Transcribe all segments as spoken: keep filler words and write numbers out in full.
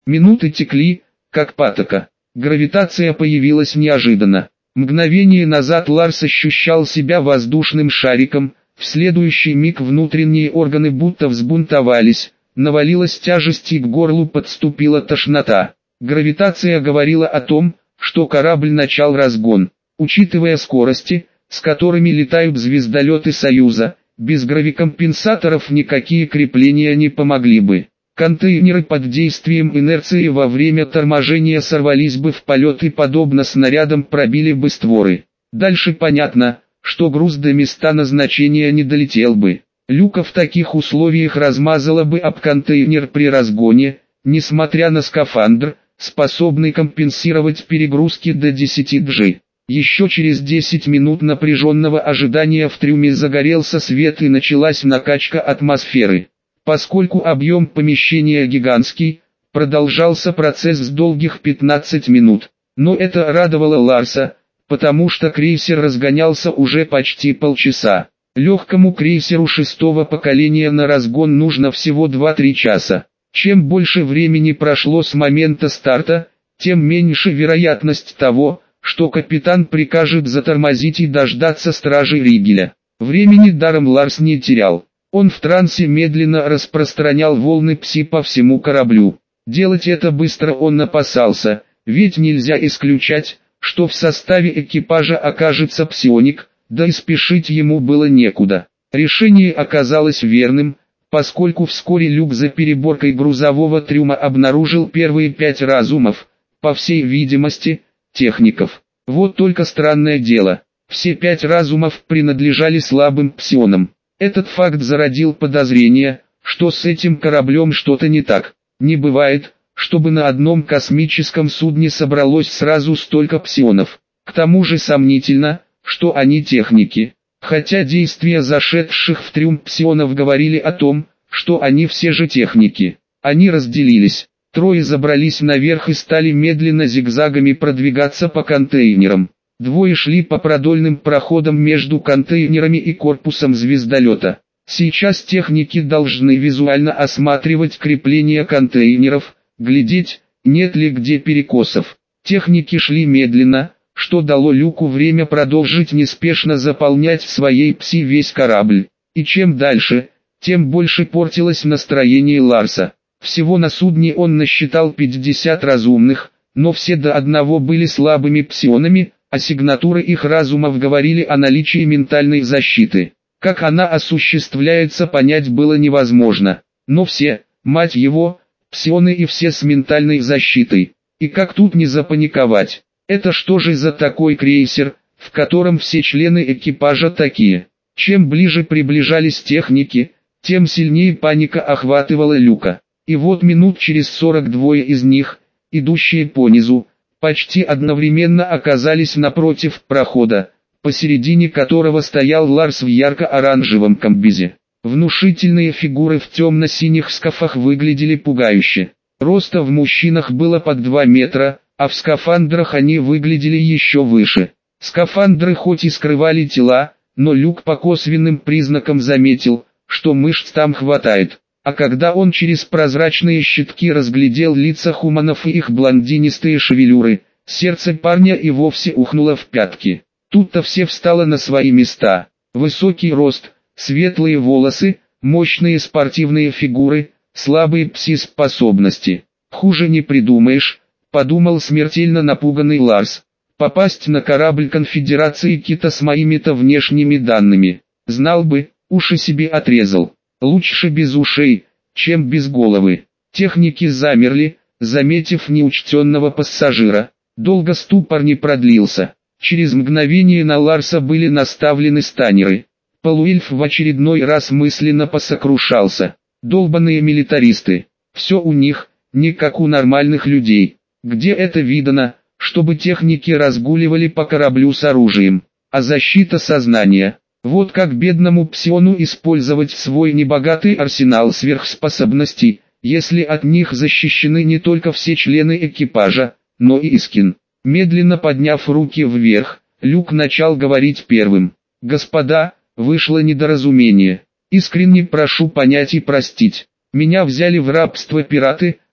Минуты текли, как патока. Гравитация появилась неожиданно. Мгновение назад Ларс ощущал себя воздушным шариком, в следующий миг внутренние органы будто взбунтовались, навалилась тяжесть и к горлу подступила тошнота. Гравитация говорила о том, что корабль начал разгон. Учитывая скорости, с которыми летают звездолеты Союза, без гравикомпенсаторов никакие крепления не помогли бы. Контейнеры под действием инерции во время торможения сорвались бы в полет и подобно снарядам пробили бы створы. Дальше понятно, что груз до места назначения не долетел бы. Люка в таких условиях размазала бы об контейнер при разгоне, несмотря на скафандр, способный компенсировать перегрузки до десяти джи. Еще через десять минут напряженного ожидания в трюме загорелся свет и началась накачка атмосферы. Поскольку объем помещения гигантский, продолжался процесс с долгих пятнадцать минут. Но это радовало Ларса, потому что крейсер разгонялся уже почти полчаса. Легкому крейсеру шестого поколения на разгон нужно всего два-три часа. Чем больше времени прошло с момента старта, тем меньше вероятность того, что капитан прикажет затормозить и дождаться стражи Ригеля. Времени даром Ларс не терял. Он в трансе медленно распространял волны пси по всему кораблю. Делать это быстро он опасался, ведь нельзя исключать, что в составе экипажа окажется псионик, да и спешить ему было некуда. Решение оказалось верным, поскольку вскоре люк за переборкой грузового трюма обнаружил первые пять разумов, по всей видимости, техников. Вот только странное дело, все пять разумов принадлежали слабым псионам. Этот факт зародил подозрение, что с этим кораблем что-то не так. Не бывает, чтобы на одном космическом судне собралось сразу столько псионов. К тому же сомнительно, что они техники. Хотя действия зашедших в трюм псионов говорили о том, что они все же техники. Они разделились. Трое забрались наверх и стали медленно зигзагами продвигаться по контейнерам. Двое шли по продольным проходам между контейнерами и корпусом звездолета. Сейчас техники должны визуально осматривать крепления контейнеров, глядеть, нет ли где перекосов. Техники шли медленно, что дало люку время продолжить неспешно заполнять своей пси весь корабль. И чем дальше, тем больше портилось настроение Ларса. Всего на судне он насчитал пятьдесят разумных, но все до одного были слабыми псионами, а сигнатуры их разумов говорили о наличии ментальной защиты. Как она осуществляется, понять было невозможно. Но все, мать его, псионы и все с ментальной защитой. И как тут не запаниковать? Это что же за такой крейсер, в котором все члены экипажа такие? Чем ближе приближались техники, тем сильнее паника охватывала люка. И вот минут через сорок двое из них, идущие понизу, почти одновременно оказались напротив прохода, посередине которого стоял Ларс в ярко-оранжевом комбизе. Внушительные фигуры в темно-синих скафах выглядели пугающе. Роста в мужчинах было под два метра, а в скафандрах они выглядели еще выше. Скафандры хоть и скрывали тела, но Люк по косвенным признакам заметил, что мышц там хватает. А когда он через прозрачные щитки разглядел лица хуманов и их блондинистые шевелюры, сердце парня и вовсе ухнуло в пятки. Тут-то все встало на свои места. Высокий рост, светлые волосы, мощные спортивные фигуры, слабые пси-способности. Хуже не придумаешь, подумал смертельно напуганный Ларс. Попасть на корабль конфедерации Кита с моими-то внешними данными. Знал бы, уши себе отрезал. Лучше без ушей, чем без головы. Техники замерли, заметив неучтенного пассажира. Долго ступор не продлился. Через мгновение на Ларса были наставлены станеры. Полуэльф в очередной раз мысленно посокрушался. Долбаные милитаристы. Все у них, не как у нормальных людей. Где это видано, чтобы техники разгуливали по кораблю с оружием? А защита сознания? Вот как бедному псиону использовать свой небогатый арсенал сверхспособностей, если от них защищены не только все члены экипажа, но и Искин. Медленно подняв руки вверх, Люк начал говорить первым. «Господа, вышло недоразумение. Искренне прошу понять и простить. Меня взяли в рабство пираты,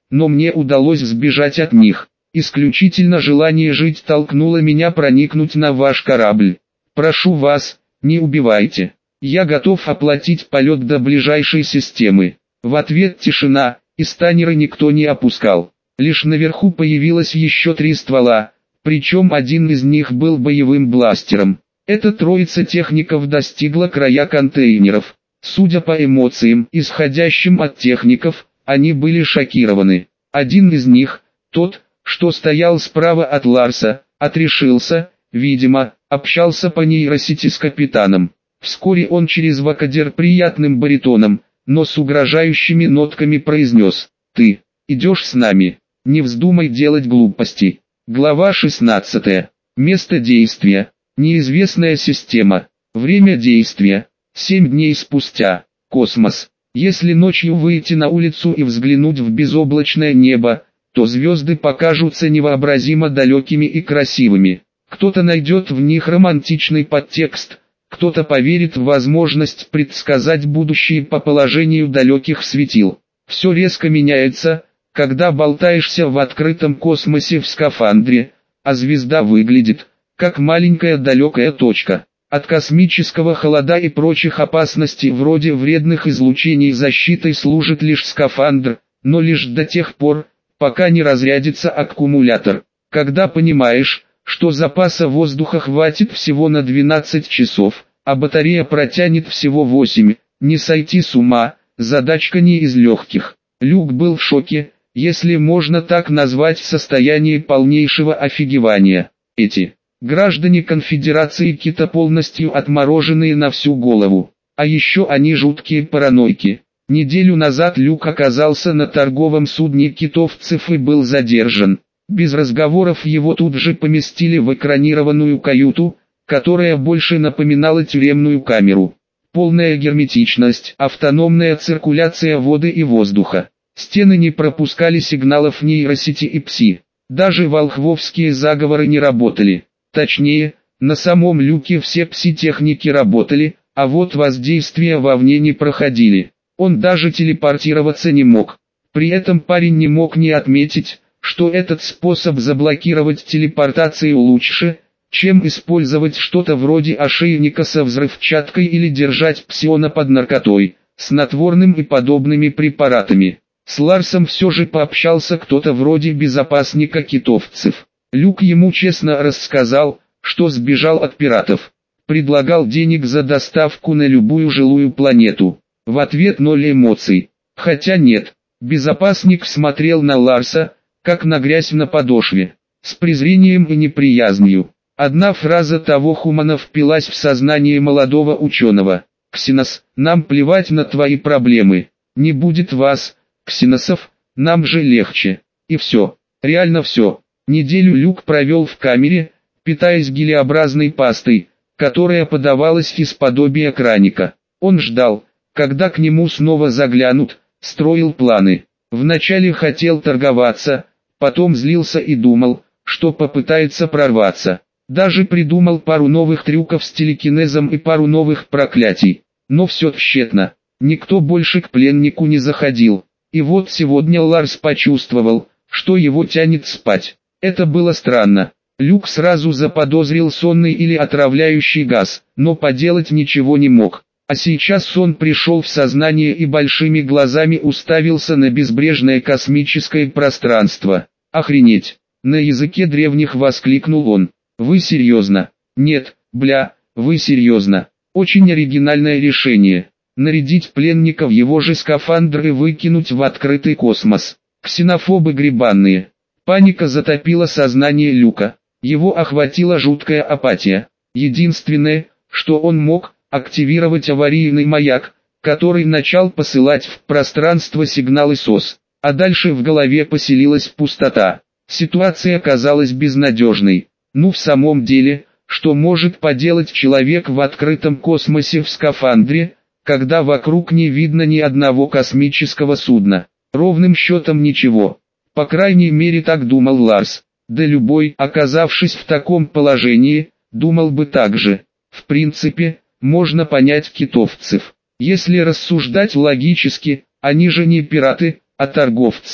но мне удалось сбежать от них. Исключительно желание жить толкнуло меня проникнуть на ваш корабль. Прошу вас, не убивайте. Я готов оплатить полет до ближайшей системы. В ответ тишина, и станеры никто не опускал. Лишь наверху появилось еще три ствола, причем один из них был боевым бластером. Эта троица техников достигла края контейнеров. Судя по эмоциям, исходящим от техников, они были шокированы. Один из них, тот, что стоял справа от Ларса, отрешился, видимо, общался по нейросети с капитаном. Вскоре он через вокодер приятным баритоном, но с угрожающими нотками произнес: «Ты идешь с нами, не вздумай делать глупости». Глава шестнадцатая. Место действия. Неизвестная система. Время действия. Семь дней спустя. Космос. Если ночью выйти на улицу и взглянуть в безоблачное небо, то звезды покажутся невообразимо далекими и красивыми. Кто-то найдет в них романтичный подтекст, кто-то поверит в возможность предсказать будущее по положению далеких светил. Все резко меняется, когда болтаешься в открытом космосе в скафандре, а звезда выглядит, как маленькая далекая точка. От космического холода и прочих опасностей вроде вредных излучений защитой служит лишь скафандр, но лишь до тех пор, пока не разрядится аккумулятор. Когда понимаешь, что запаса воздуха хватит всего на двенадцать часов, а батарея протянет всего восемь, не сойти с ума, задачка не из легких. Люк был в шоке, если можно так назвать состояние полнейшего офигевания. Эти граждане конфедерации Кита полностью отмороженные на всю голову. А еще они жуткие паранойки. Неделю назад Люк оказался на торговом судне китовцев и был задержан. Без разговоров его тут же поместили в экранированную каюту, которая больше напоминала тюремную камеру. Полная герметичность, автономная циркуляция воды и воздуха. Стены не пропускали сигналов нейросети и ПСИ. Даже волхвовские заговоры не работали. Точнее, на самом люке все пси-техники работали, а вот воздействия вовне не проходили. Он даже телепортироваться не мог. При этом парень не мог не отметить, что этот способ заблокировать телепортацию лучше, чем использовать что-то вроде ошейника со взрывчаткой или держать псиона под наркотой, снотворным и подобными препаратами. С Ларсом все же пообщался кто-то вроде безопасника китовцев. Люк ему честно рассказал, что сбежал от пиратов. Предлагал денег за доставку на любую жилую планету. В ответ ноль эмоций. Хотя нет, безопасник смотрел на Ларса, как на грязь на подошве, с презрением и неприязнью. Одна фраза того хумана впилась в сознание молодого ученого. «Ксенос, нам плевать на твои проблемы. Не будет вас, ксеносов, нам же легче». И все, реально все. Неделю Люк провел в камере, питаясь гелеобразной пастой, которая подавалась из подобия краника. Он ждал, когда к нему снова заглянут, строил планы. Вначале хотел торговаться, потом злился и думал, что попытается прорваться. Даже придумал пару новых трюков с телекинезом и пару новых проклятий. Но все тщетно. Никто больше к пленнику не заходил. И вот сегодня Ларс почувствовал, что его тянет спать. Это было странно. Люк сразу заподозрил сонный или отравляющий газ, но поделать ничего не мог. А сейчас сон пришел в сознание и большими глазами уставился на безбрежное космическое пространство. «Охренеть!» — на языке древних воскликнул он. «Вы серьезно?» «Нет, бля, вы серьезно?» Очень оригинальное решение. Нарядить пленника в его же скафандр и выкинуть в открытый космос. Ксенофобы гребанные. Паника затопила сознание Люка. Его охватила жуткая апатия. Единственное, что он мог, активировать аварийный маяк, который начал посылать в пространство сигналы СОС. А дальше в голове поселилась пустота. Ситуация казалась безнадежной. Ну в самом деле, что может поделать человек в открытом космосе в скафандре, когда вокруг не видно ни одного космического судна? Ровным счетом ничего. По крайней мере так думал Ларс. Да любой, оказавшись в таком положении, думал бы так же. В принципе, можно понять китовцев. Если рассуждать логически, они же не пираты, а торговцы.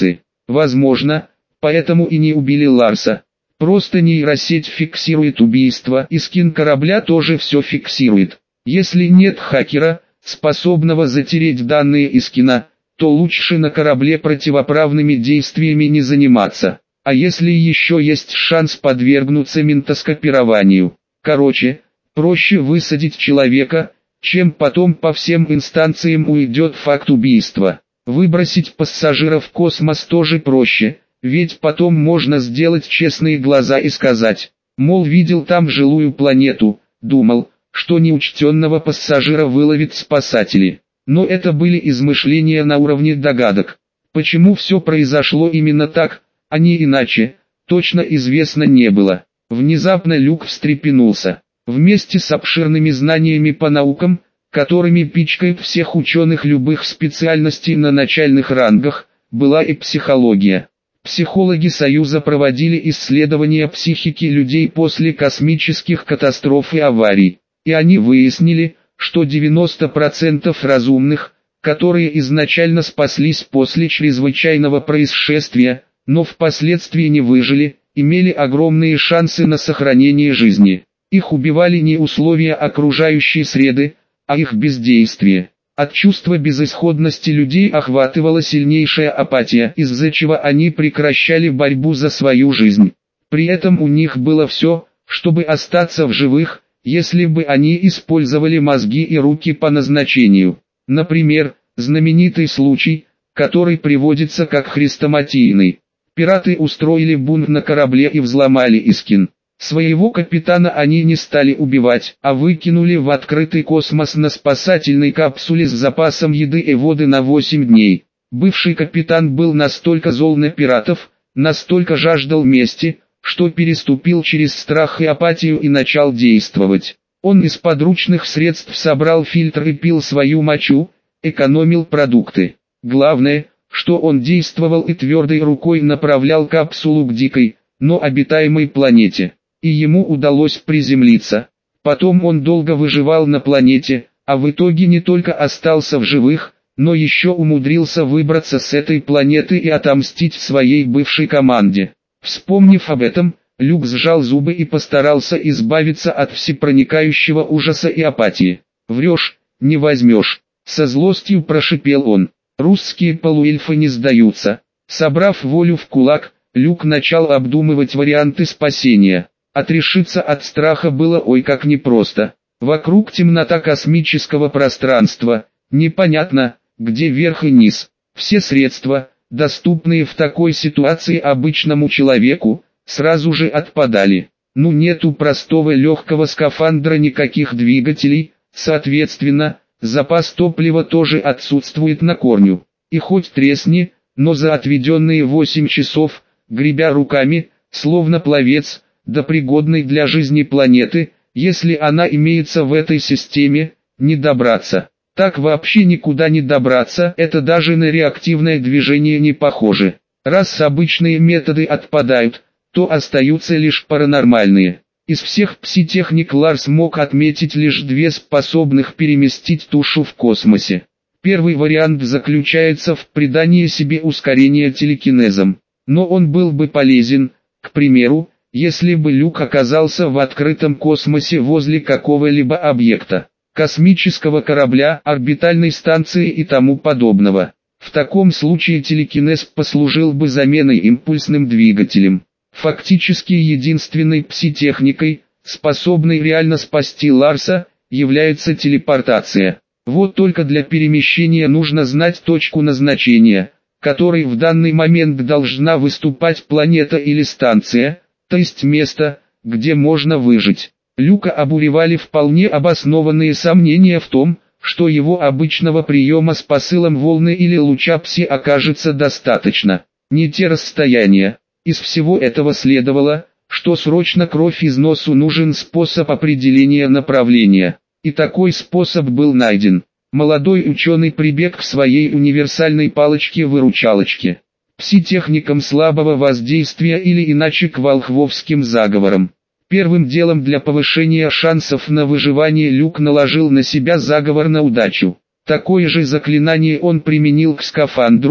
Возможно, поэтому и не убили Ларса. Просто нейросеть фиксирует убийство, и скин корабля тоже все фиксирует. Если нет хакера, способного затереть данные из скина, то лучше на корабле противоправными действиями не заниматься. А если еще есть шанс подвергнуться ментоскопированию? Короче, проще высадить человека, чем потом по всем инстанциям уйдет факт убийства. Выбросить пассажира в космос тоже проще, ведь потом можно сделать честные глаза и сказать, мол, видел там жилую планету, думал, что неучтенного пассажира выловят спасатели. Но это были измышления на уровне догадок. Почему все произошло именно так, а не иначе, точно известно не было. Внезапно Люк встрепенулся. Вместе с обширными знаниями по наукам, которыми пичкают всех ученых любых специальностей на начальных рангах, была и психология. Психологи Союза проводили исследования психики людей после космических катастроф и аварий. И они выяснили, что девяносто процентов разумных, которые изначально спаслись после чрезвычайного происшествия, но впоследствии не выжили, имели огромные шансы на сохранение жизни. Их убивали не условия окружающей среды, а их бездействие. От чувства безысходности людей охватывала сильнейшая апатия, из-за чего они прекращали борьбу за свою жизнь. При этом у них было все, чтобы остаться в живых, если бы они использовали мозги и руки по назначению. Например, знаменитый случай, который приводится как хрестоматийный. Пираты устроили бунт на корабле и взломали Искин. Своего капитана они не стали убивать, а выкинули в открытый космос на спасательной капсуле с запасом еды и воды на восемь дней. Бывший капитан был настолько зол на пиратов, настолько жаждал мести, что переступил через страх и апатию и начал действовать. Он из подручных средств собрал фильтр и пил свою мочу, экономил продукты. Главное, что он действовал и твердой рукой направлял капсулу к дикой, но обитаемой планете. И ему удалось приземлиться. Потом он долго выживал на планете, а в итоге не только остался в живых, но еще умудрился выбраться с этой планеты и отомстить своей бывшей команде. Вспомнив об этом, Люк сжал зубы и постарался избавиться от всепроникающего ужаса и апатии. «Врешь, не возьмешь», — со злостью прошипел он. «Русские полуэльфы не сдаются». Собрав волю в кулак, Люк начал обдумывать варианты спасения. Отрешиться от страха было ой как непросто. Вокруг темнота космического пространства, непонятно, где верх и низ. Все средства, доступные в такой ситуации обычному человеку, сразу же отпадали. Ну нету простого легкого скафандра, никаких двигателей, соответственно, запас топлива тоже отсутствует на корню. И хоть тресни, но за отведенные восемь часов, гребя руками, словно пловец, до пригодной для жизни планеты, если она имеется в этой системе, не добраться. Так вообще никуда не добраться, это даже на реактивное движение не похоже. Раз обычные методы отпадают, то остаются лишь паранормальные. Из всех пси-техник Ларс мог отметить лишь две, способных переместить тушу в космосе. Первый вариант заключается в придании себе ускорения телекинезом. Но он был бы полезен, к примеру, если бы Люк оказался в открытом космосе возле какого-либо объекта, космического корабля, орбитальной станции и тому подобного. В таком случае телекинез послужил бы заменой импульсным двигателем. Фактически единственной пси-техникой, способной реально спасти Ларса, является телепортация. Вот только для перемещения нужно знать точку назначения, которой в данный момент должна выступать планета или станция, то есть место, где можно выжить. Люка обуревали вполне обоснованные сомнения в том, что его обычного приема с посылом волны или луча пси окажется достаточно. Не те расстояния. Из всего этого следовало, что срочно кровь из носу нужен способ определения направления. И такой способ был найден. Молодой ученый прибег к своей универсальной палочке-выручалочке. Пси-техникам слабого воздействия или иначе к волхвовским заговорам. Первым делом для повышения шансов на выживание Люк наложил на себя заговор на удачу. Такое же заклинание он применил к скафандру,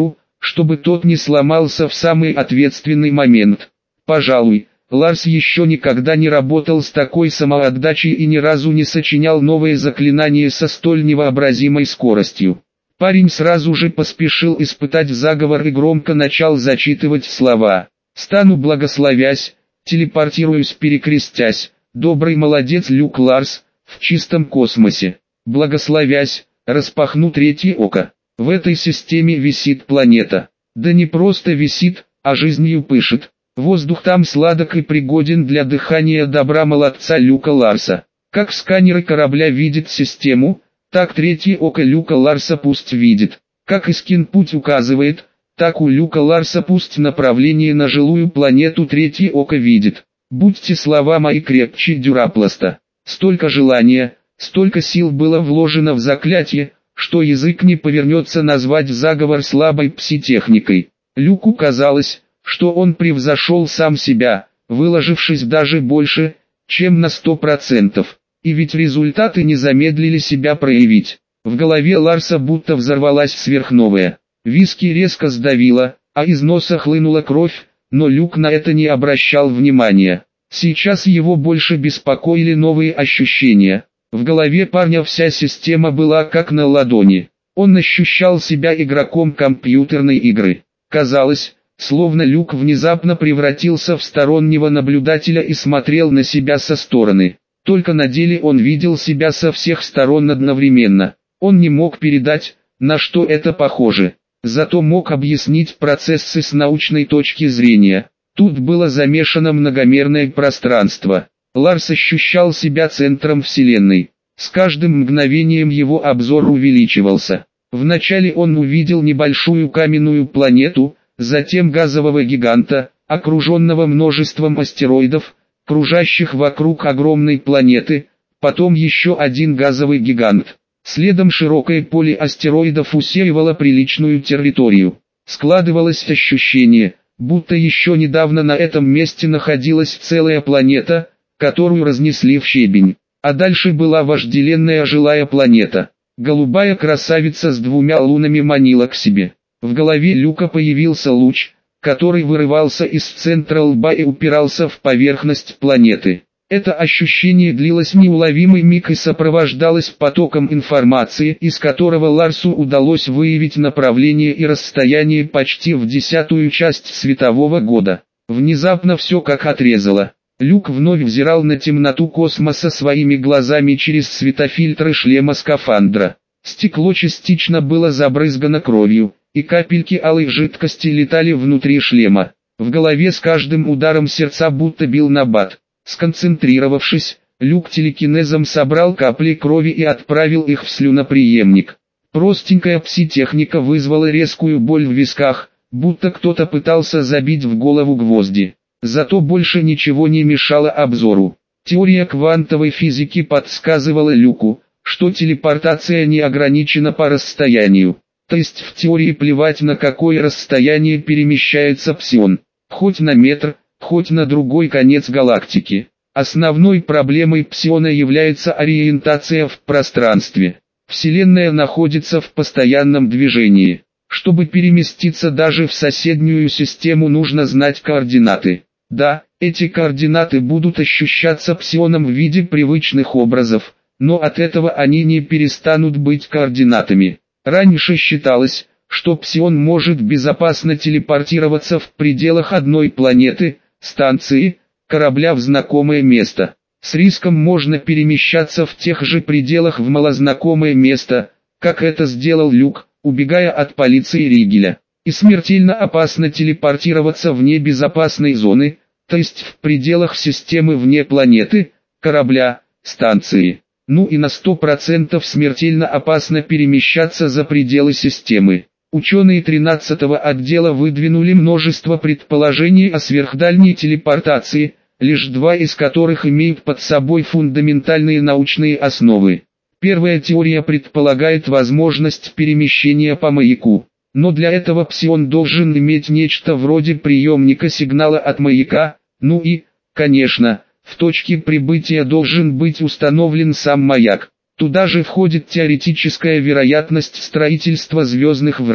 чтобы тот не сломался в самый ответственный момент. Пожалуй, Ларс еще никогда не работал с такой самоотдачей и ни разу не сочинял новые заклинания со столь невообразимой скоростью. Парень сразу же поспешил испытать заговор и громко начал зачитывать слова. «Стану благословясь, телепортируюсь перекрестясь, добрый молодец Люк Ларс, в чистом космосе. Благословясь, распахну третье око. В этой системе висит планета. Да не просто висит, а жизнью пышет. Воздух там сладок и пригоден для дыхания добра молодца Люка Ларса. Как сканеры корабля видят систему, так третье око Люка Ларса пусть видит. Как Искин путь указывает, так у Люка Ларса пусть направление на жилую планету третье око видит. Будьте слова мои крепче дюрапласта. Столько желания, столько сил было вложено в заклятие, что язык не повернется назвать заговор слабой пси-техникой. Люку казалось, что он превзошел сам себя, выложившись даже больше, чем на сто процентов. И ведь результаты не замедлили себя проявить. В голове Ларса будто взорвалась сверхновая. Виски резко сдавило, а из носа хлынула кровь, но Люк на это не обращал внимания. Сейчас его больше беспокоили новые ощущения. В голове парня вся система была как на ладони. Он ощущал себя игроком компьютерной игры. Казалось, словно Люк внезапно превратился в стороннего наблюдателя и смотрел на себя со стороны. Только на деле он видел себя со всех сторон одновременно. Он не мог передать, на что это похоже. Зато мог объяснить процессы с научной точки зрения. Тут было замешано многомерное пространство. Ларс ощущал себя центром Вселенной. С каждым мгновением его обзор увеличивался. Вначале он увидел небольшую каменную планету, затем газового гиганта, окруженного множеством астероидов, кружащих вокруг огромной планеты, потом еще один газовый гигант. Следом широкое поле астероидов усеивало приличную территорию. Складывалось ощущение, будто еще недавно на этом месте находилась целая планета, которую разнесли в щебень. А дальше была вожделенная жилая планета. Голубая красавица с двумя лунами манила к себе. В голове Люка появился луч, который вырывался из центра лба и упирался в поверхность планеты. Это ощущение длилось неуловимый миг и сопровождалось потоком информации, из которого Ларсу удалось выявить направление и расстояние почти в десятую часть светового года. Внезапно все как отрезало. Люк вновь взирал на темноту космоса своими глазами через светофильтры шлема скафандра. Стекло частично было забрызгано кровью, и капельки алой жидкости летали внутри шлема. В голове с каждым ударом сердца будто бил набат. Сконцентрировавшись, Люк телекинезом собрал капли крови и отправил их в слюноприемник. Простенькая пси-техника вызвала резкую боль в висках, будто кто-то пытался забить в голову гвозди. Зато больше ничего не мешало обзору. Теория квантовой физики подсказывала Люку, что телепортация не ограничена по расстоянию. То есть в теории плевать, на какое расстояние перемещается псион. Хоть на метр, хоть на другой конец галактики. Основной проблемой псиона является ориентация в пространстве. Вселенная находится в постоянном движении. Чтобы переместиться даже в соседнюю систему, нужно знать координаты. Да, эти координаты будут ощущаться псионом в виде привычных образов, но от этого они не перестанут быть координатами. Раньше считалось, что псион может безопасно телепортироваться в пределах одной планеты, станции, корабля в знакомое место. С риском можно перемещаться в тех же пределах в малознакомое место, как это сделал Люк, убегая от полиции Ригеля. И смертельно опасно телепортироваться вне безопасной зоны, то есть в пределах системы вне планеты, корабля, станции. Ну и на сто процентов смертельно опасно перемещаться за пределы системы. Ученые тринадцатого отдела выдвинули множество предположений о сверхдальней телепортации, лишь два из которых имеют под собой фундаментальные научные основы. Первая теория предполагает возможность перемещения по маяку. Но для этого псион должен иметь нечто вроде приемника сигнала от маяка, ну и, конечно, в точке прибытия должен быть установлен сам маяк. Туда же входит теоретическая вероятность строительства звездных врат.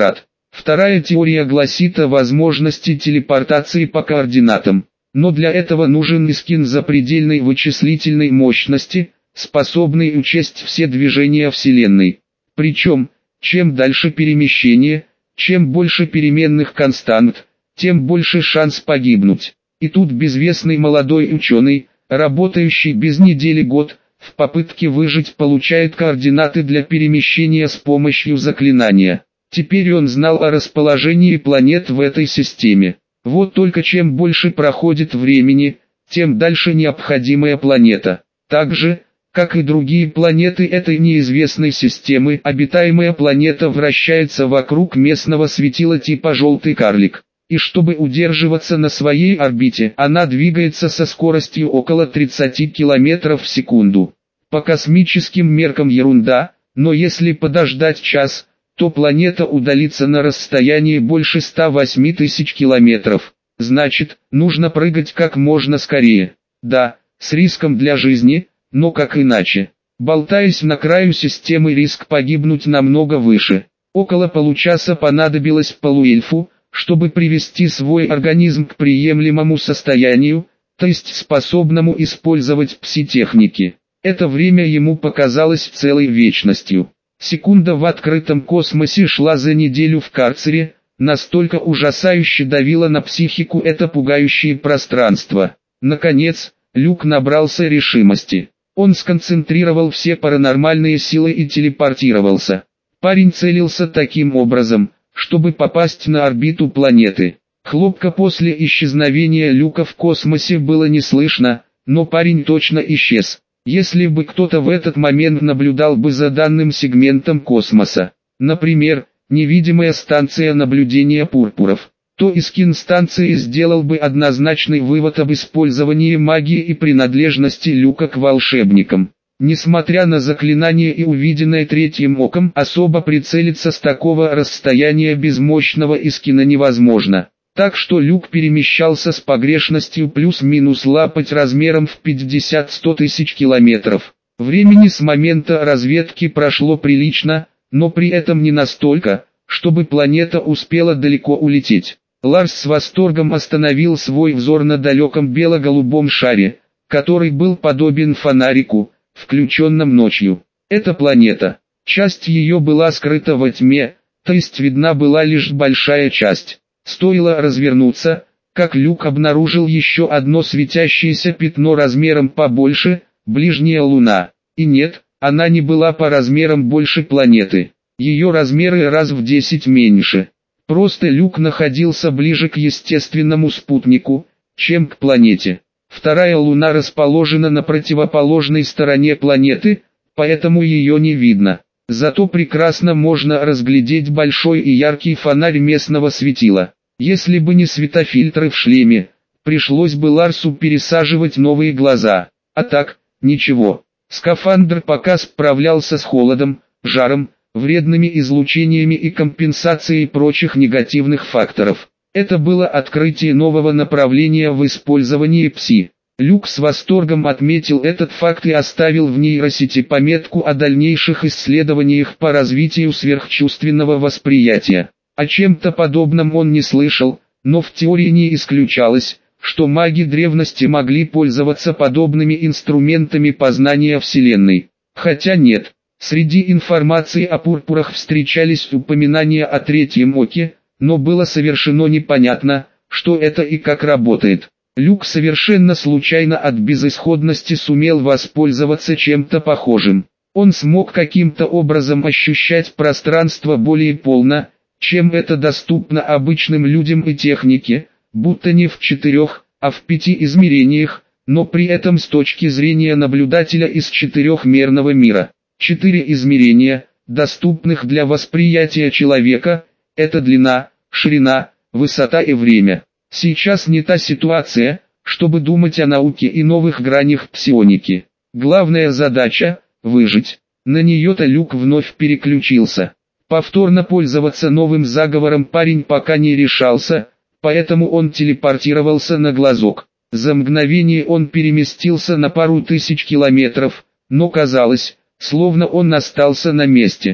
Вторая теория гласит о возможности телепортации по координатам. Но для этого нужен искин запредельной вычислительной мощности, способный учесть все движения Вселенной. Причем, чем дальше перемещение, чем больше переменных констант, тем больше шанс погибнуть. И тут безвестный молодой ученый, работающий без недели год, в попытке выжить получает координаты для перемещения с помощью заклинания. Теперь он знал о расположении планет в этой системе. Вот только чем больше проходит времени, тем дальше необходимая планета. Так же, как и другие планеты этой неизвестной системы, обитаемая планета вращается вокруг местного светила типа «желтый карлик». И чтобы удерживаться на своей орбите, она двигается со скоростью около тридцати километров в секунду. По космическим меркам ерунда, но если подождать час, то планета удалится на расстояние больше ста восьми тысяч километров. Значит, нужно прыгать как можно скорее. Да, с риском для жизни, но как иначе. Болтаясь на краю системы, риск погибнуть намного выше. Около получаса понадобилось полуэльфу, чтобы привести свой организм к приемлемому состоянию, то есть способному использовать пси-техники. Это время ему показалось целой вечностью. Секунда в открытом космосе шла за неделю в карцере, настолько ужасающе давило на психику это пугающее пространство. Наконец, Люк набрался решимости. Он сконцентрировал все паранормальные силы и телепортировался. Парень целился таким образом, чтобы попасть на орбиту планеты. Хлопка после исчезновения Люка в космосе было не слышно, но парень точно исчез. Если бы кто-то в этот момент наблюдал бы за данным сегментом космоса, например, невидимая станция наблюдения пурпуров, то искин станции сделал бы однозначный вывод об использовании магии и принадлежности Люка к волшебникам. Несмотря на заклинание и увиденное третьим оком, особо прицелиться с такого расстояния без мощного искина невозможно. Так что Люк перемещался с погрешностью плюс-минус лапоть размером в пятьдесят-сто тысяч километров. Времени с момента разведки прошло прилично, но при этом не настолько, чтобы планета успела далеко улететь. Ларс с восторгом остановил свой взор на далеком бело-голубом шаре, который был подобен фонарику, включенном ночью. Эта планета. Часть ее была скрыта во тьме, то есть видна была лишь большая часть. Стоило развернуться, как Люк обнаружил еще одно светящееся пятно размером побольше, ближняя Луна. И нет, она не была по размерам больше планеты. Ее размеры раз в десять меньше. Просто Люк находился ближе к естественному спутнику, чем к планете. Вторая Луна расположена на противоположной стороне планеты, поэтому ее не видно. Зато прекрасно можно разглядеть большой и яркий фонарь местного светила. Если бы не светофильтры в шлеме, пришлось бы Ларсу пересаживать новые глаза. А так, ничего. Скафандр пока справлялся с холодом, жаром, вредными излучениями и компенсацией прочих негативных факторов. Это было открытие нового направления в использовании пси. Люк с восторгом отметил этот факт и оставил в нейросети пометку о дальнейших исследованиях по развитию сверхчувственного восприятия. О чем-то подобном он не слышал, но в теории не исключалось, что маги древности могли пользоваться подобными инструментами познания Вселенной. Хотя нет, среди информации о пурпурах встречались упоминания о третьем оке, но было совершенно непонятно, что это и как работает. Люк совершенно случайно от безысходности сумел воспользоваться чем-то похожим. Он смог каким-то образом ощущать пространство более полно, чем это доступно обычным людям и технике, будто не в четырех, а в пяти измерениях, но при этом с точки зрения наблюдателя из четырехмерного мира. Четыре измерения, доступных для восприятия человека, это длина, ширина, высота и время. Сейчас не та ситуация, чтобы думать о науке и новых гранях псионики. Главная задача – выжить. На нее-то Люк вновь переключился. Повторно пользоваться новым заговором парень пока не решался, поэтому он телепортировался на глазок. За мгновение он переместился на пару тысяч километров, но казалось, словно он остался на месте.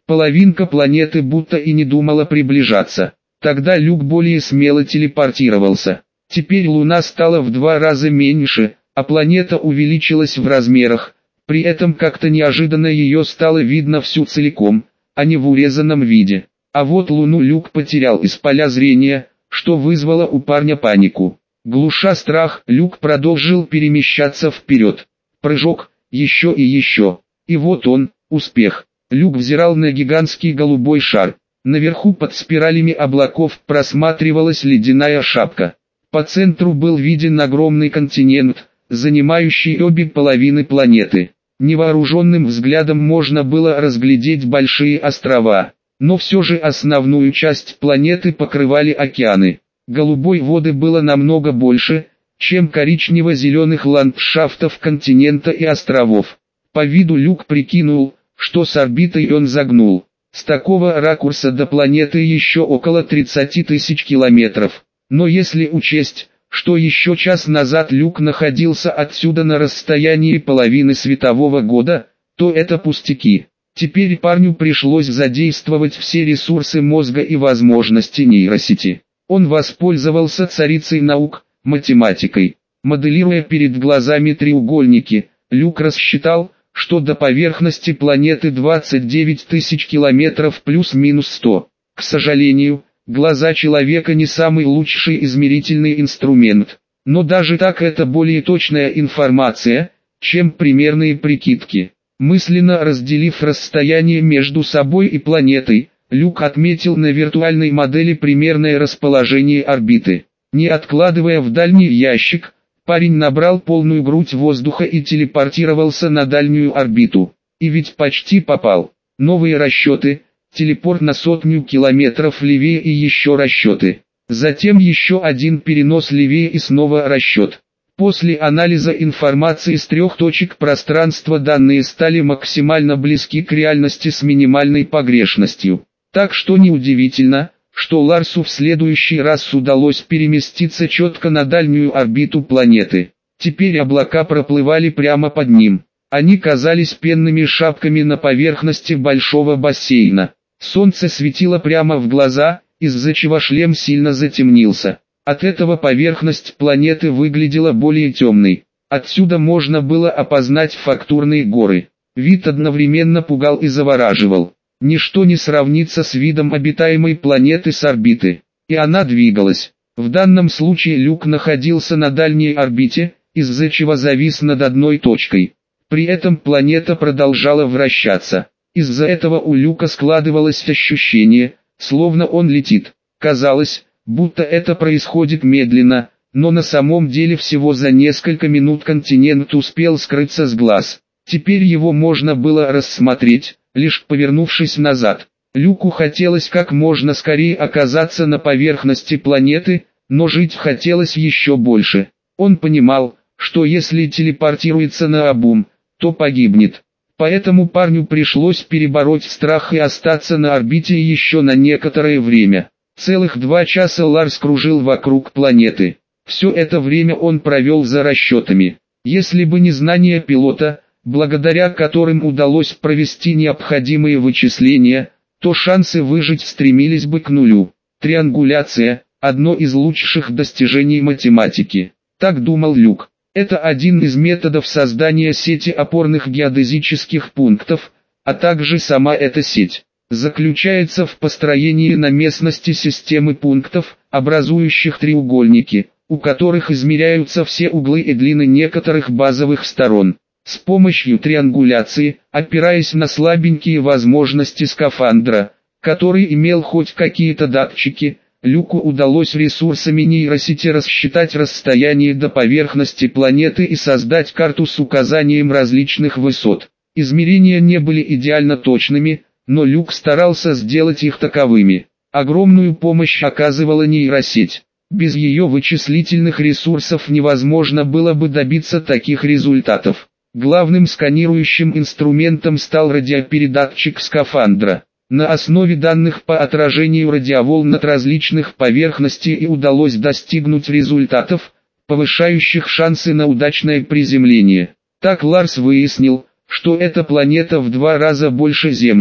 Половинка планеты будто и не думала приближаться. Тогда Люк более смело телепортировался. Теперь Луна стала в два раза меньше, а планета увеличилась в размерах. При этом как-то неожиданно ее стало видно всю целиком, а не в урезанном виде. А вот Луну Люк потерял из поля зрения, что вызвало у парня панику. Глуша страх, Люк продолжил перемещаться вперед. Прыжок, еще и еще. И вот он, успех. Люк взирал на гигантский голубой шар. Наверху под спиралями облаков просматривалась ледяная шапка. По центру был виден огромный континент, занимающий обе половины планеты. Невооруженным взглядом можно было разглядеть большие острова, но все же основную часть планеты покрывали океаны. Голубой воды было намного больше, чем коричнево-зеленых ландшафтов континента и островов. По виду Люк прикинул, что с орбитой он загнул. С такого ракурса до планеты еще около тридцати тысяч километров. Но если учесть, что еще час назад Люк находился отсюда на расстоянии половины светового года, то это пустяки. Теперь парню пришлось задействовать все ресурсы мозга и возможности нейросети. Он воспользовался царицей наук, математикой. Моделируя перед глазами треугольники, Люк рассчитал, что до поверхности планеты двадцать девять тысяч километров плюс-минус сто. К сожалению, глаза человека не самый лучший измерительный инструмент, но даже так это более точная информация, чем примерные прикидки. Мысленно разделив расстояние между собой и планетой, Люк отметил на виртуальной модели примерное расположение орбиты. Не откладывая в дальний ящик, парень набрал полную грудь воздуха и телепортировался на дальнюю орбиту. И ведь почти попал. Новые расчеты, телепорт на сотню километров левее и еще расчеты. Затем еще один перенос левее и снова расчет. После анализа информации с трех точек пространства данные стали максимально близки к реальности с минимальной погрешностью. Так что неудивительно, что Ларсу в следующий раз удалось переместиться четко на дальнюю орбиту планеты. Теперь облака проплывали прямо под ним. Они казались пенными шапками на поверхности большого бассейна. Солнце светило прямо в глаза, из-за чего шлем сильно затемнился. От этого поверхность планеты выглядела более темной. Отсюда можно было опознать фактурные горы. Вид одновременно пугал и завораживал. Ничто не сравнится с видом обитаемой планеты с орбиты. И она двигалась. В данном случае Люк находился на дальней орбите, из-за чего завис над одной точкой. При этом планета продолжала вращаться. Из-за этого у Люка складывалось ощущение, словно он летит. Казалось, будто это происходит медленно, но на самом деле всего за несколько минут континент успел скрыться с глаз. Теперь его можно было рассмотреть, лишь повернувшись назад. Люку хотелось как можно скорее оказаться на поверхности планеты, но жить хотелось еще больше. Он понимал, что если телепортируется наобум, то погибнет. Поэтому парню пришлось перебороть страх и остаться на орбите еще на некоторое время. Целых два часа Ларс кружил вокруг планеты. Все это время он провел за расчетами. Если бы не знание пилота, благодаря которым удалось провести необходимые вычисления, то шансы выжить стремились бы к нулю. Триангуляция – одно из лучших достижений математики. Так думал Люк. Это один из методов создания сети опорных геодезических пунктов, а также сама эта сеть заключается в построении на местности системы пунктов, образующих треугольники, у которых измеряются все углы и длины некоторых базовых сторон. С помощью триангуляции, опираясь на слабенькие возможности скафандра, который имел хоть какие-то датчики, Люку удалось ресурсами нейросети рассчитать расстояние до поверхности планеты и создать карту с указанием различных высот. Измерения не были идеально точными, но Люк старался сделать их таковыми. Огромную помощь оказывала нейросеть. Без ее вычислительных ресурсов невозможно было бы добиться таких результатов. Главным сканирующим инструментом стал радиопередатчик скафандра. На основе данных по отражению радиоволн от различных поверхностей и удалось достигнуть результатов, повышающих шансы на удачное приземление. Так Ларс выяснил, что эта планета в два раза больше Земли.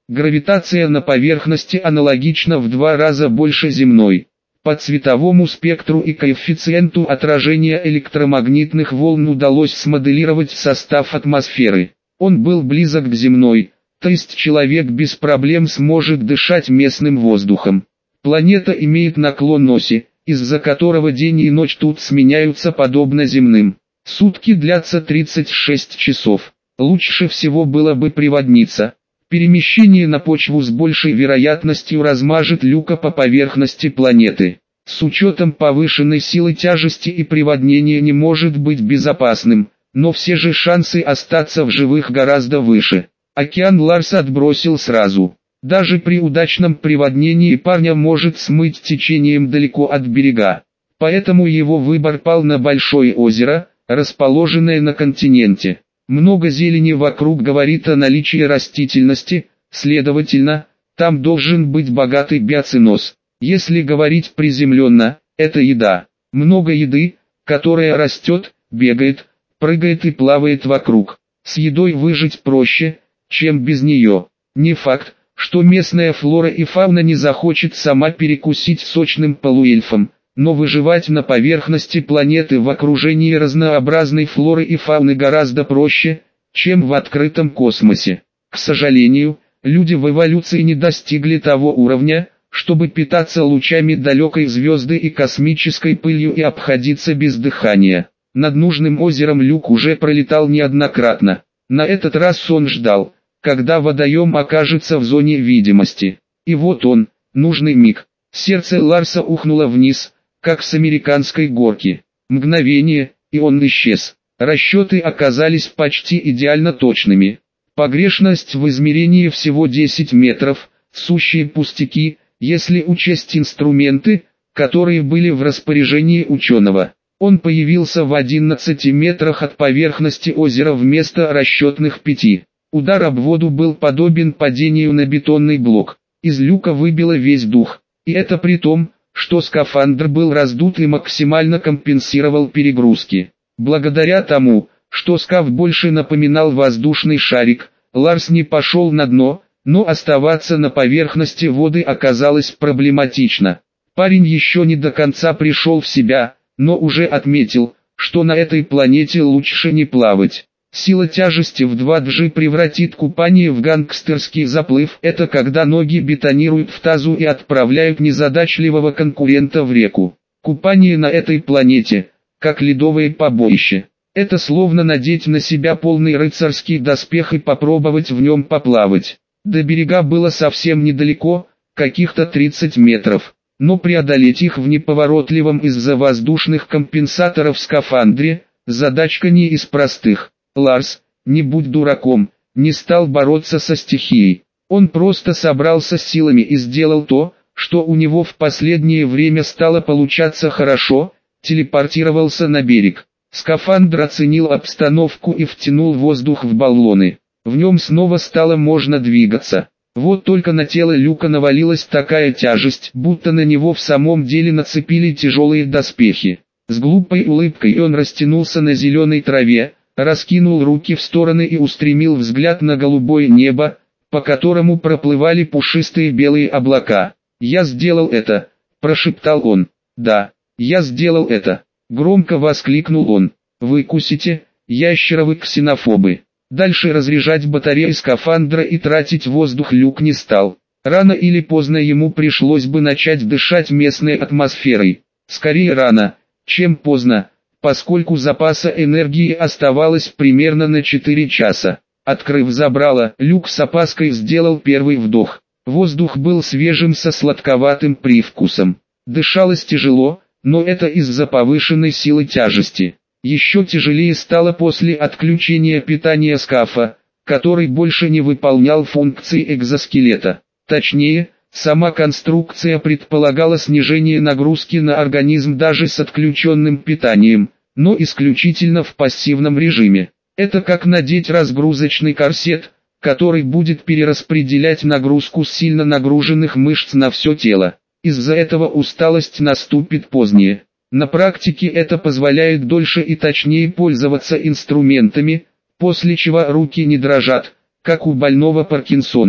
Гравитация на поверхности аналогична в два раза больше земной. По цветовому спектру и коэффициенту отражения электромагнитных волн удалось смоделировать состав атмосферы. Он был близок к земной, то есть человек без проблем сможет дышать местным воздухом. Планета имеет наклон оси, из-за которого день и ночь тут сменяются подобно земным. Сутки длятся тридцать шесть часов. Лучше всего было бы приводниться. Перемещение на почву с большей вероятностью размажет люка по поверхности планеты. С учетом повышенной силы тяжести и приводнение не может быть безопасным, но все же шансы остаться в живых гораздо выше. Океан Ларс отбросил сразу. Даже при удачном приводнении парня может смыть течением далеко от берега. Поэтому его выбор пал на большое озеро, расположенное на континенте. Много зелени вокруг говорит о наличии растительности, следовательно, там должен быть богатый биоценоз. Если говорить приземленно, это еда. Много еды, которая растет, бегает, прыгает и плавает вокруг. С едой выжить проще, чем без нее. Не факт, что местная флора и фауна не захочет сама перекусить сочным полуэльфом, но выживать на поверхности планеты в окружении разнообразной флоры и фауны гораздо проще, чем в открытом космосе. К сожалению, люди в эволюции не достигли того уровня, чтобы питаться лучами далекой звезды и космической пылью и обходиться без дыхания. Над нужным озером Люк уже пролетал неоднократно. На этот раз он ждал, когда водоем окажется в зоне видимости. И вот он, нужный миг. Сердце Ларса ухнуло вниз, как с американской горки. Мгновение, и он исчез. Расчеты оказались почти идеально точными. Погрешность в измерении всего десять метров, сущие пустяки, если учесть инструменты, которые были в распоряжении ученого. Он появился в одиннадцати метрах от поверхности озера вместо расчетных пяти. Удар об воду был подобен падению на бетонный блок. Из люка выбило весь дух. И это при том, что скафандр был раздут и максимально компенсировал перегрузки. Благодаря тому, что скаф больше напоминал воздушный шарик, Ларс не пошел на дно, но оставаться на поверхности воды оказалось проблематично. Парень еще не до конца пришел в себя, но уже отметил, что на этой планете лучше не плавать. Сила тяжести в два джи превратит купание в гангстерский заплыв. Это когда ноги бетонируют в тазу и отправляют незадачливого конкурента в реку. Купание на этой планете, как ледовое побоище. Это словно надеть на себя полный рыцарский доспех и попробовать в нем поплавать. До берега было совсем недалеко, каких-то тридцать метров. Но преодолеть их в неповоротливом из-за воздушных компенсаторов скафандре – задачка не из простых. Ларс, не будь дураком, не стал бороться со стихией. Он просто собрался с силами и сделал то, что у него в последнее время стало получаться хорошо, телепортировался на берег. Скафандр оценил обстановку и втянул воздух в баллоны. В нем снова стало можно двигаться. Вот только на тело Люка навалилась такая тяжесть, будто на него в самом деле нацепили тяжелые доспехи. С глупой улыбкой он растянулся на зеленой траве, раскинул руки в стороны и устремил взгляд на голубое небо, по которому проплывали пушистые белые облака. «Я сделал это», – прошептал он. «Да, я сделал это», – громко воскликнул он. «Выкусите, ящеровы ксенофобы». Дальше разряжать батареи скафандра и тратить воздух Люк не стал. Рано или поздно ему пришлось бы начать дышать местной атмосферой. Скорее рано, чем поздно, поскольку запаса энергии оставалось примерно на четыре часа. Открыв забрало, Люк с опаской сделал первый вдох. Воздух был свежим со сладковатым привкусом. Дышалось тяжело, но это из-за повышенной силы тяжести. Еще тяжелее стало после отключения питания скафа, который больше не выполнял функции экзоскелета. Точнее, сама конструкция предполагала снижение нагрузки на организм даже с отключенным питанием, но исключительно в пассивном режиме. Это как надеть разгрузочный корсет, который будет перераспределять нагрузку с сильно нагруженных мышц на все тело. Из-за этого усталость наступит позднее. На практике это позволяет дольше и точнее пользоваться инструментами, после чего руки не дрожат, как у больного Паркинсоном.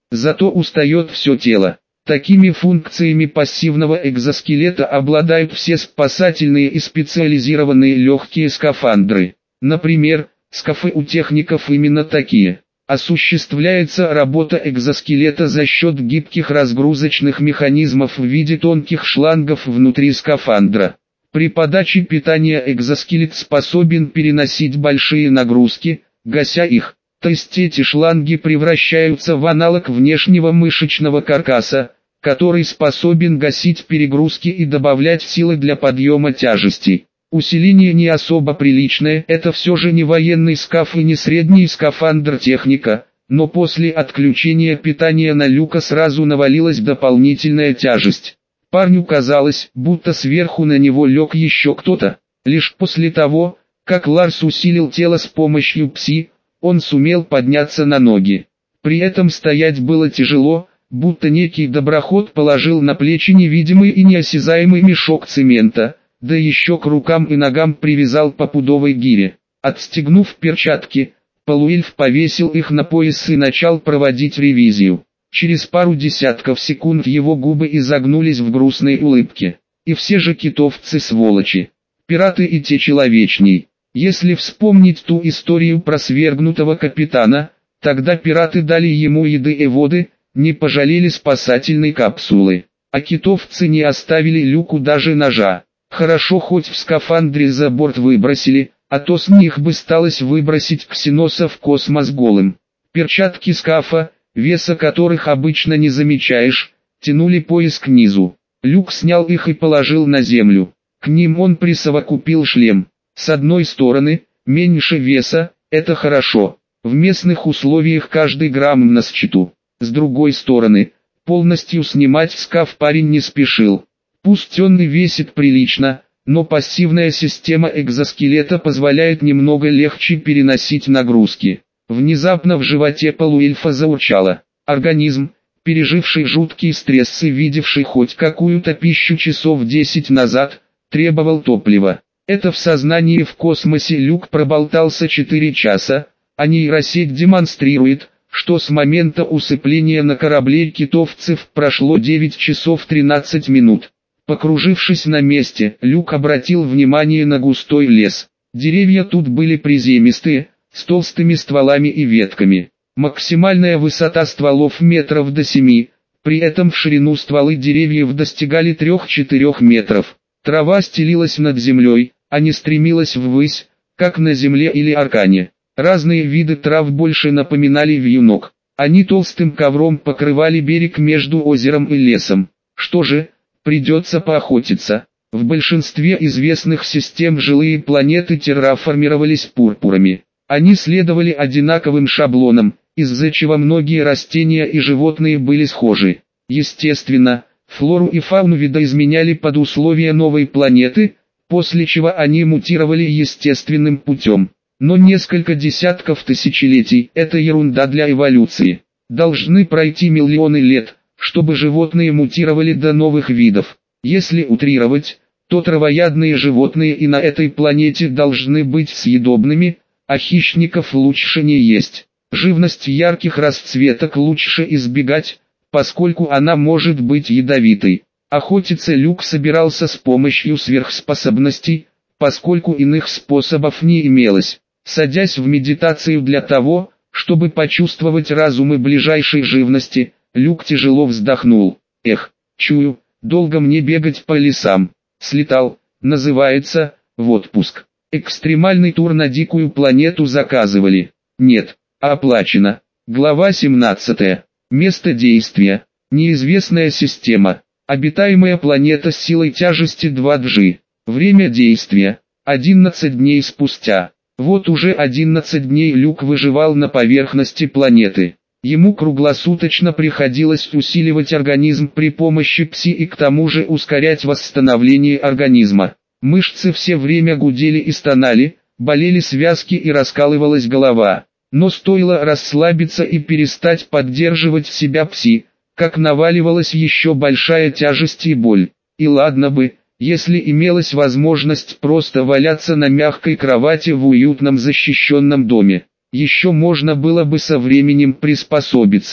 Зато устает все тело. Такими функциями пассивного экзоскелета обладают все спасательные и специализированные легкие скафандры. Например, скафы у техников именно такие. Осуществляется работа экзоскелета за счет гибких разгрузочных механизмов в виде тонких шлангов внутри скафандра. При подаче питания экзоскелет способен переносить большие нагрузки, гася их. То есть эти шланги превращаются в аналог внешнего мышечного каркаса, который способен гасить перегрузки и добавлять силы для подъема тяжестей. Усиление не особо приличное, это все же не военный скаф и не средний скафандр техника, но после отключения питания на Люка сразу навалилась дополнительная тяжесть. Парню казалось, будто сверху на него лег еще кто-то. Лишь после того, как Ларс усилил тело с помощью пси, он сумел подняться на ноги. При этом стоять было тяжело, будто некий доброход положил на плечи невидимый и неосязаемый мешок цемента, да еще к рукам и ногам привязал по пудовой гире. Отстегнув перчатки, полуэльф повесил их на пояс и начал проводить ревизию. Через пару десятков секунд его губы изогнулись в грустной улыбке. И все же китовцы сволочи. Пираты и те человечней. Если вспомнить ту историю про свергнутого капитана, тогда пираты дали ему еды и воды, не пожалели спасательной капсулы. А китовцы не оставили Люку даже ножа. Хорошо хоть в скафандре за борт выбросили, а то с них бы сталось выбросить Ксеноса в космос голым. Перчатки скафа, веса которых обычно не замечаешь, тянули пояс к низу. Люк снял их и положил на землю. К ним он присовокупил шлем. С одной стороны, меньше веса, это хорошо. В местных условиях каждый грамм на счету. С другой стороны, полностью снимать скаф парень не спешил. Пусть он и весит прилично, но пассивная система экзоскелета позволяет немного легче переносить нагрузки. Внезапно в животе полуэльфа заурчало. Организм, переживший жуткий стресс и видевший хоть какую-то пищу часов десять назад, требовал топлива. Это в сознании в космосе Люк проболтался четыре часа, а нейросеть демонстрирует, что с момента усыпления на корабле китовцев прошло девять часов тринадцать минут. Покружившись на месте, Люк обратил внимание на густой лес. Деревья тут были приземистые, с толстыми стволами и ветками. Максимальная высота стволов метров до семи, при этом в ширину стволы деревьев достигали трёх-четырёх метров. Трава стелилась над землей, а не стремилась ввысь, как на земле или аркане. Разные виды трав больше напоминали вьюнок. Они толстым ковром покрывали берег между озером и лесом. Что же, придется поохотиться. В большинстве известных систем жилые планеты терраформировались пурпурами. Они следовали одинаковым шаблонам, из-за чего многие растения и животные были схожи. Естественно, флору и фауну видоизменяли под условия новой планеты, после чего они мутировали естественным путем. Но несколько десятков тысячелетий – это ерунда для эволюции. Должны пройти миллионы лет, чтобы животные мутировали до новых видов. Если утрировать, то травоядные животные и на этой планете должны быть съедобными, а хищников лучше не есть. Живность ярких расцветок лучше избегать, поскольку она может быть ядовитой. Охотиться Люк собирался с помощью сверхспособностей, поскольку иных способов не имелось. Садясь в медитацию для того, чтобы почувствовать разумы ближайшей живности, Люк тяжело вздохнул. Эх, чую, долго мне бегать по лесам. Слетал, называется, в отпуск. Экстремальный тур на дикую планету заказывали. Нет, оплачено. Глава семнадцатая. Место действия. Неизвестная система. Обитаемая планета с силой тяжести два джи. Время действия. одиннадцать дней спустя. Вот уже одиннадцать дней Люк выживал на поверхности планеты. Ему круглосуточно приходилось усиливать организм при помощи пси и к тому же ускорять восстановление организма. Мышцы все время гудели и стонали, болели связки и раскалывалась голова. Но стоило расслабиться и перестать поддерживать себя пси, как наваливалась еще большая тяжесть и боль. И ладно бы, если имелась возможность просто валяться на мягкой кровати в уютном защищенном доме. Еще можно было бы со временем приспособиться.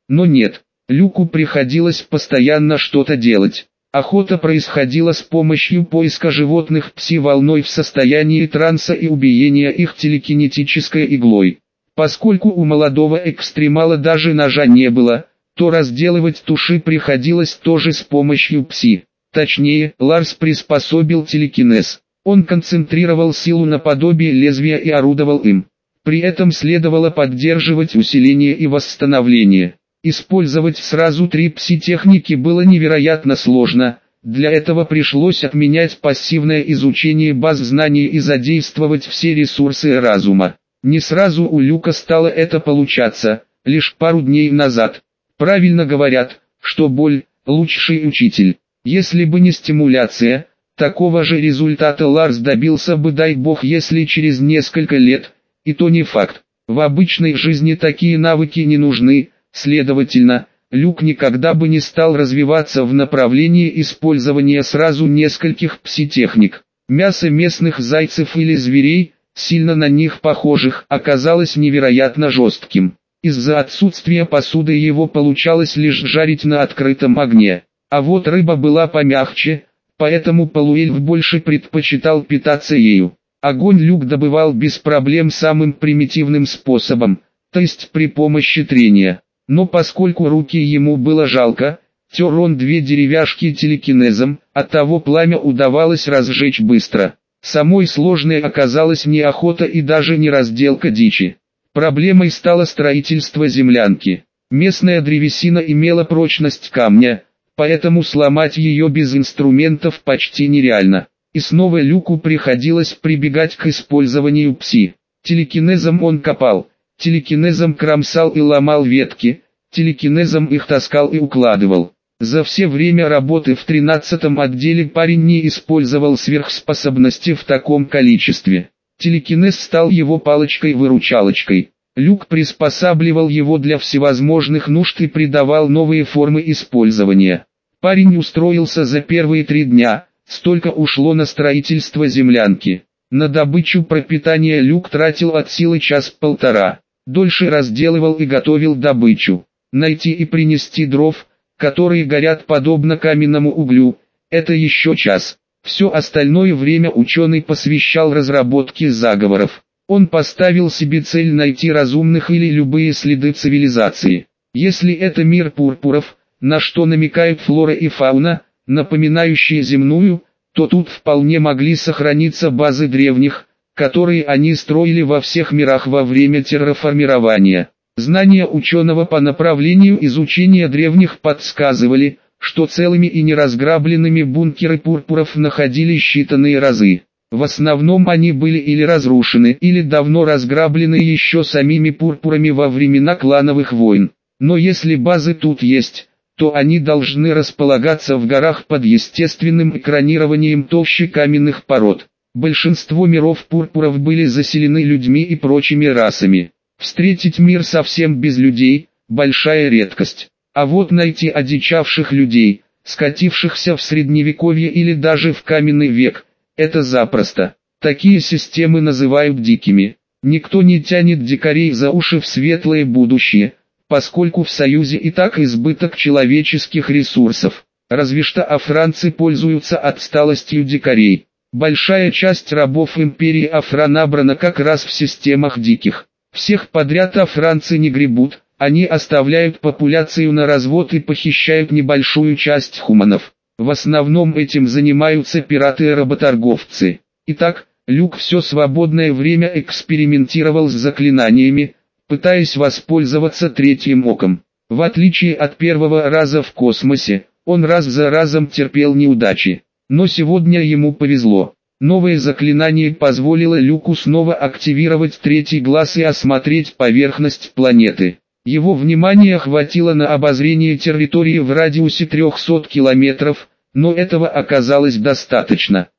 Но нет, Люку приходилось постоянно что-то делать. Охота происходила с помощью поиска животных пси-волной в состоянии транса и убиения их телекинетической иглой. Поскольку у молодого экстремала даже ножа не было, то разделывать туши приходилось тоже с помощью пси. Точнее, Ларс приспособил телекинез. Он концентрировал силу наподобие лезвия и орудовал им. При этом следовало поддерживать усиление и восстановление. Использовать сразу три пси-техники было невероятно сложно. Для этого пришлось отменять пассивное изучение баз знаний и задействовать все ресурсы разума. Не сразу у Люка стало это получаться, лишь пару дней назад. Правильно говорят, что боль – лучший учитель. Если бы не стимуляция, такого же результата Ларс добился бы, дай бог, если через несколько лет, и то не факт. В обычной жизни такие навыки не нужны, следовательно, Люк никогда бы не стал развиваться в направлении использования сразу нескольких пси-техник. Мясо местных зайцев или зверей, сильно на них похожих, оказалось невероятно жестким. Из-за отсутствия посуды его получалось лишь жарить на открытом огне. А вот рыба была помягче, поэтому полуэльф больше предпочитал питаться ею. Огонь Люк добывал без проблем самым примитивным способом, то есть при помощи трения. Но поскольку руки ему было жалко, тер он две деревяшки телекинезом, оттого пламя удавалось разжечь быстро. Самой сложной оказалась не охота и даже не разделка дичи. Проблемой стало строительство землянки. Местная древесина имела прочность камня, поэтому сломать ее без инструментов почти нереально. И снова Люку приходилось прибегать к использованию пси. Телекинезом он копал, телекинезом кромсал и ломал ветки, телекинезом их таскал и укладывал. За все время работы в тринадцатом отделе парень не использовал сверхспособности в таком количестве. Телекинез стал его палочкой-выручалочкой. Люк приспосабливал его для всевозможных нужд и придавал новые формы использования. Парень устроился за первые три дня, столько ушло на строительство землянки. На добычу пропитания Люк тратил от силы час-полтора. Дольше разделывал и готовил добычу. Найти и принести дров, которые горят подобно каменному углю, это еще час. Все остальное время ученый посвящал разработке заговоров. Он поставил себе цель найти разумных или любые следы цивилизации. Если это мир пурпуров, на что намекают флора и фауна, напоминающие земную, то тут вполне могли сохраниться базы древних, которые они строили во всех мирах во время терраформирования. Знания ученого по направлению изучения древних подсказывали, что целыми и неразграбленными бункеры пурпуров находились считанные разы. В основном они были или разрушены, или давно разграблены еще самими пурпурами во времена клановых войн. Но если базы тут есть, то они должны располагаться в горах под естественным экранированием толщи каменных пород. Большинство миров пурпуров были заселены людьми и прочими расами. Встретить мир совсем без людей – большая редкость. А вот найти одичавших людей, скатившихся в средневековье или даже в каменный век – это запросто. Такие системы называют дикими. Никто не тянет дикарей за уши в светлое будущее, поскольку в Союзе и так избыток человеческих ресурсов. Разве что афранцы пользуются отсталостью дикарей. Большая часть рабов империи Афра набрана как раз в системах диких. Всех подряд афранцы не гребут, они оставляют популяцию на развод и похищают небольшую часть хуманов. В основном этим занимаются пираты и работорговцы. Итак, Люк все свободное время экспериментировал с заклинаниями, пытаясь воспользоваться третьим оком. В отличие от первого раза в космосе, он раз за разом терпел неудачи. Но сегодня ему повезло. Новое заклинание позволило Люку снова активировать третий глаз и осмотреть поверхность планеты. Его внимания хватило на обозрение территории в радиусе трехсот километров, но этого оказалось достаточно.